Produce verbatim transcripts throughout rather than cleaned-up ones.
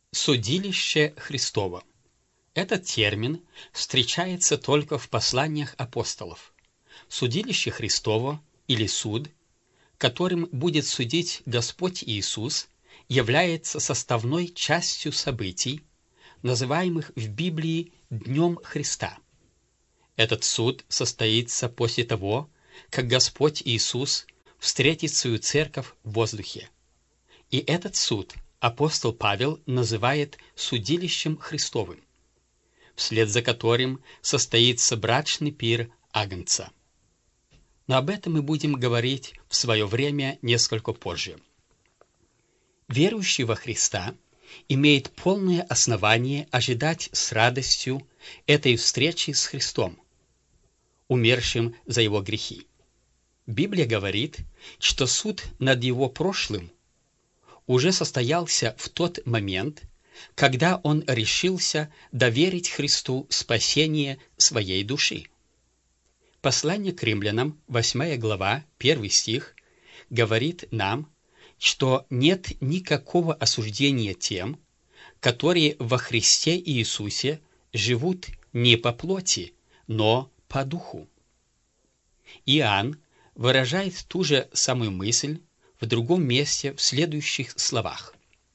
Судилище Христово. Этот термин встречается только в посланиях апостолов. Судилище Христово или суд, которым будет судить Господь Иисус, является составной частью событий, называемых в Библии Днем Христа. Этот суд состоится после того, как Господь Иисус встретит свою церковь в воздухе. И этот суд апостол Павел называет судилищем Христовым, вслед за которым состоится брачный пир Агнца. Но об этом мы будем говорить в свое время несколько позже. Верующий во Христа имеет полное основание ожидать с радостью этой встречи с Христом, умершим за его грехи. Библия говорит, что суд над его прошлым уже состоялся в тот момент, когда он решился доверить Христу спасение своей души. Послание к римлянам, восьмая глава, первый стих, говорит нам, что нет никакого осуждения тем, которые во Христе Иисусе живут не по плоти, но по духу. Иоанн выражает ту же самую мысль в другом месте в следующих словах.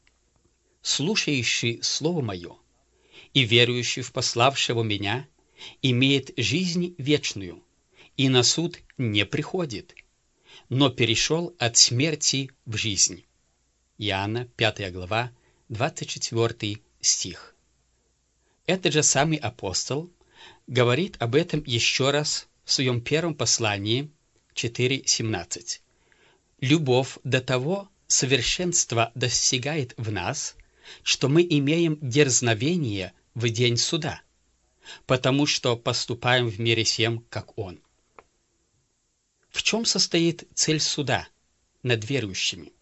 «Слушающий Слово Мое и верующий в пославшего Меня имеет жизнь вечную, и на суд не приходит, но перешел от смерти в жизнь». Иоанна, пятая глава, двадцать четвёртый стих. Этот же самый апостол говорит об этом еще раз в своем первом послании четыре семнадцать. «Любовь до того совершенства достигает в нас, что мы имеем дерзновение в день суда, потому что поступаем в мире сем, как Он». В чем состоит цель суда над верующими?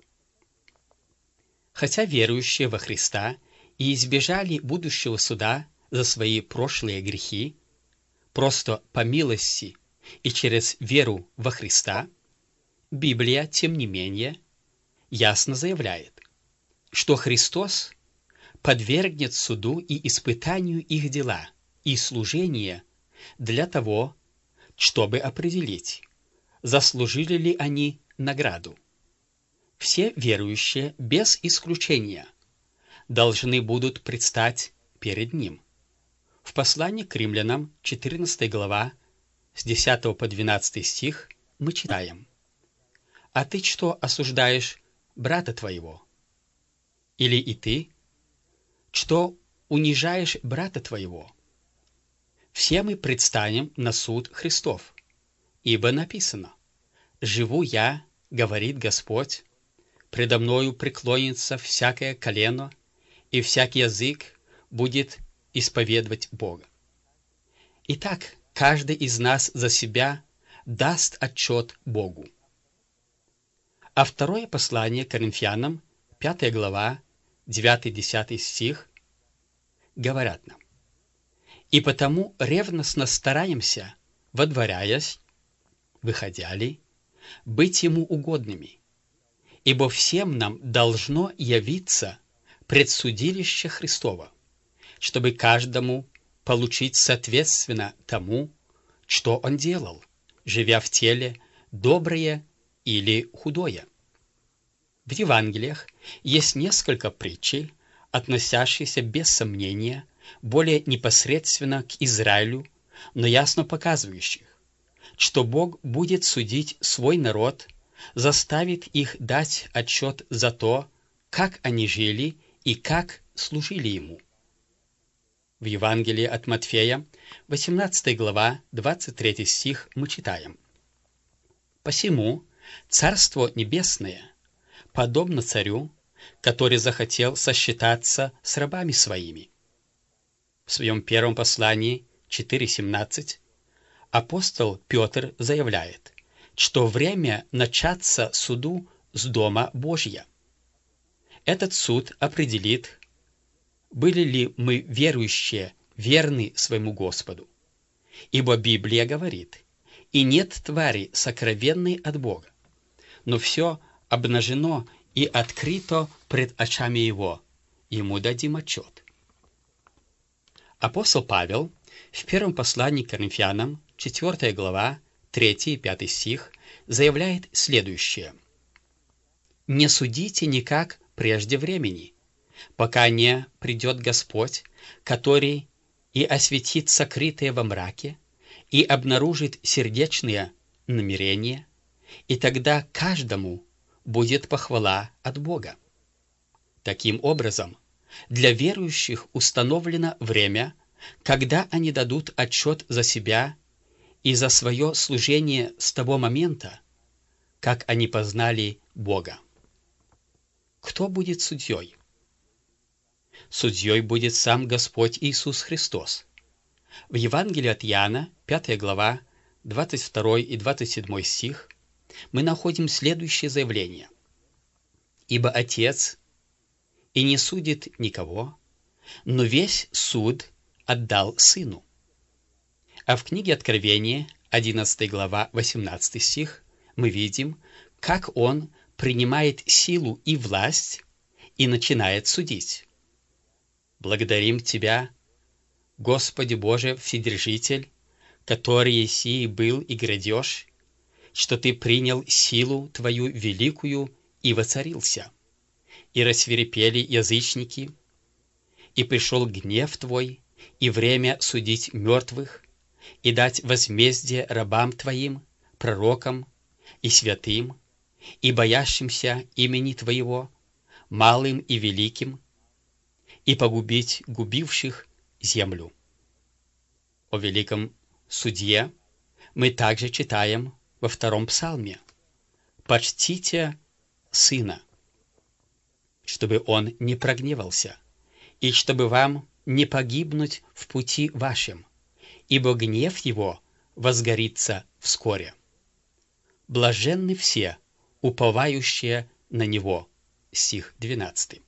Хотя верующие во Христа и избежали будущего суда за свои прошлые грехи, просто по милости и через веру во Христа, Библия, тем не менее, ясно заявляет, что Христос подвергнет суду и испытанию их дела и служение для того, чтобы определить, заслужили ли они награду. Все верующие, без исключения, должны будут предстать перед Ним. В послании к римлянам, четырнадцатая глава, с десятого по двенадцатый стих, мы читаем: «А ты что осуждаешь брата твоего? Или и ты, что унижаешь брата твоего? Все мы предстанем на суд Христов, ибо написано: живу я, говорит Господь, предо мною преклонится всякое колено, и всякий язык будет исповедовать Бога». Итак, каждый из нас за себя даст отчет Богу. А второе послание к Коринфянам, пятая глава, девятый-десятый стих, говорят нам: «И потому ревностно стараемся, водворяясь, выходя ли, быть Ему угодными, ибо всем нам должно явиться предсудилище Христово, чтобы каждому получить соответственно тому, что он делал, живя в теле, доброе или худое». В Евангелиях есть несколько притчей, относящихся без сомнения более непосредственно к Израилю, но ясно показывающих, что Бог будет судить свой народ, заставит их дать отчет за то, как они жили и как служили Ему. В Евангелии от Матфея, восемнадцатая глава, двадцать третий стих, мы читаем: «Посему Царство Небесное подобно царю, который захотел сосчитаться с рабами своими». В своем первом послании, четыре семнадцать, апостол Петр заявляет, что время начаться суду с Дома Божья. Этот суд определит, были ли мы верующие верны своему Господу. Ибо Библия говорит: «И нет твари сокровенной от Бога, но все обнажено и открыто пред очами Его, ему дадим отчет. Апостол Павел в первом послании к Коринфянам, четвёртая глава, третий и пятый стих, заявляет следующее. «Не судите никак прежде времени, пока не придет Господь, который и осветит сокрытое во мраке, и обнаружит сердечные намерения, и тогда каждому будет похвала от Бога». Таким образом, для верующих установлено время, когда они дадут отчет за себя и за свое служение с того момента, как они познали Бога. Кто будет судьей? Судьей будет сам Господь Иисус Христос. В Евангелии от Иоанна, пятая глава, двадцать второй и двадцать седьмой стих, мы находим следующее заявление. «Ибо Отец и не судит никого, но весь суд отдал Сыну». А в книге Откровения, одиннадцатая глава, восемнадцатый стих, мы видим, как Он принимает силу и власть и начинает судить. «Благодарим Тебя, Господи Боже, Вседержитель, который еси и был и грядешь, что Ты принял силу Твою великую и воцарился, и рассвирепели язычники, и пришел гнев Твой, и время судить мертвых, и дать возмездие рабам Твоим, пророкам и святым, и боящимся имени Твоего, малым и великим, и погубить губивших землю». О великом судье мы также читаем во втором псалме: «Почтите Сына, чтобы Он не прогневался, и чтобы вам не погибнуть в пути вашем, ибо гнев Его возгорится вскоре. Блаженны все, уповающие на Него». Стих двенадцатый.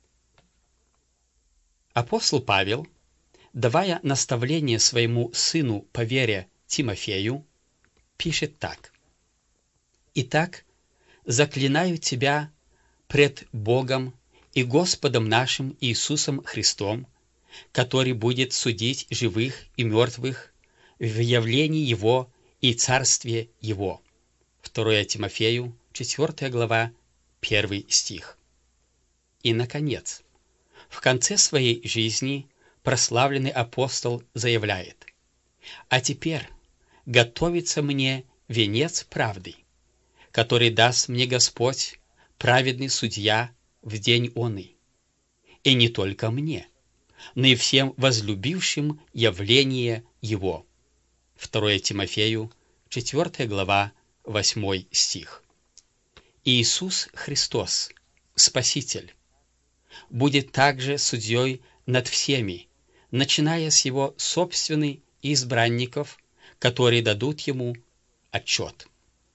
Апостол Павел, давая наставление своему сыну по вере Тимофею, пишет так: «Итак, заклинаю тебя пред Богом и Господом нашим Иисусом Христом, который будет судить живых и мертвых в явлении Его и Царстве Его». второе Тимофею, четвёртая глава, первый стих. И, наконец, в конце своей жизни прославленный апостол заявляет: «А теперь готовится мне венец правды, который даст мне Господь, праведный судья, в день оный, и не только мне, но и всем возлюбившим явление Его». второе Тимофею, четвёртая глава, восьмой стих. Иисус Христос, Спаситель, будет также судьей над всеми, начиная с Его собственных избранников, которые дадут Ему отчет.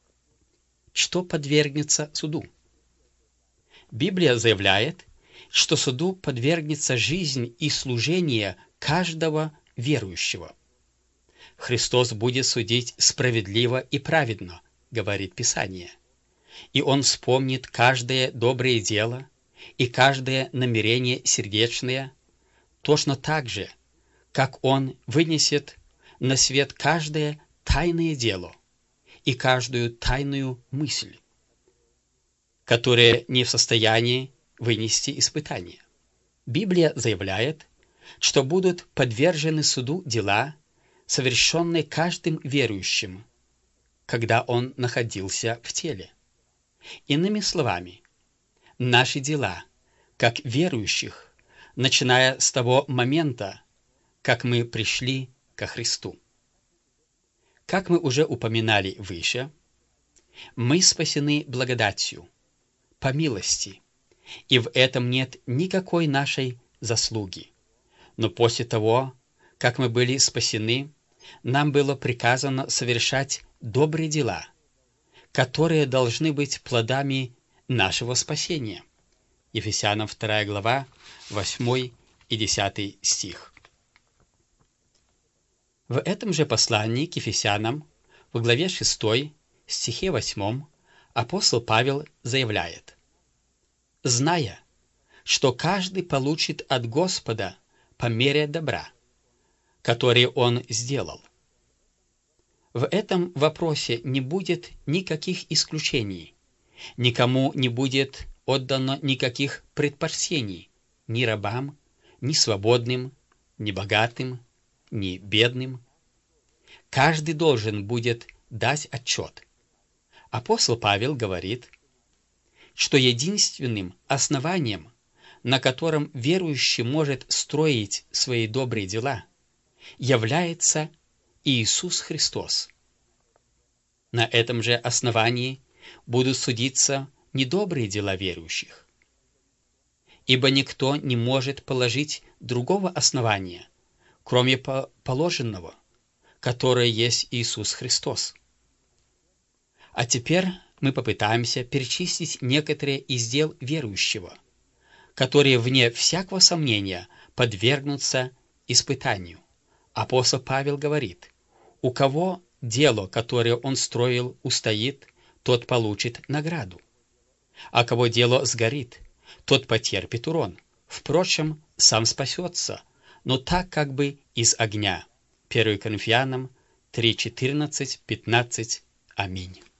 Что подвергнется суду? Библия заявляет, что суду подвергнется жизнь и служение каждого верующего. Христос будет судить справедливо и праведно, говорит Писание, и Он вспомнит каждое доброе дело и каждое намерение сердечное, точно так же, как Он вынесет на свет каждое тайное дело и каждую тайную мысль, которая не в состоянии вынести испытание. Библия заявляет, что будут подвержены суду дела, совершенные каждым верующим, когда он находился в теле. Иными словами, наши дела, как верующих, начиная с того момента, как мы пришли ко Христу. Как мы уже упоминали выше, мы спасены благодатью, по милости, и в этом нет никакой нашей заслуги. Но после того, как мы были спасены, нам было приказано совершать добрые дела, которые должны быть плодами нашего спасения. Ефесянам вторая глава, восьмой и десятый стих. В этом же послании к Ефесянам, в главе шестой, стихе восьмом, апостол Павел заявляет: «Зная, что каждый получит от Господа по мере добра, который он сделал. В этом вопросе не будет никаких исключений, никому не будет отдано никаких предпочтений, ни рабам, ни свободным, ни богатым, ни бедным. Каждый должен будет дать отчет. Апостол Павел говорит, что единственным основанием, на котором верующий может строить свои добрые дела, является Иисус Христос. На этом же основании будут судиться недобрые дела верующих. Ибо никто не может положить другого основания, кроме положенного, которое есть Иисус Христос. А теперь мы попытаемся перечислить некоторые из дел верующего, которые, вне всякого сомнения, подвергнутся испытанию. Апостол Павел говорит, у кого дело, которое он строил, устоит, тот получит награду. А кого дело сгорит, тот потерпит урон. Впрочем, сам спасется, но так как бы из огня. первое Коринфянам три, четырнадцать, пятнадцать. Аминь.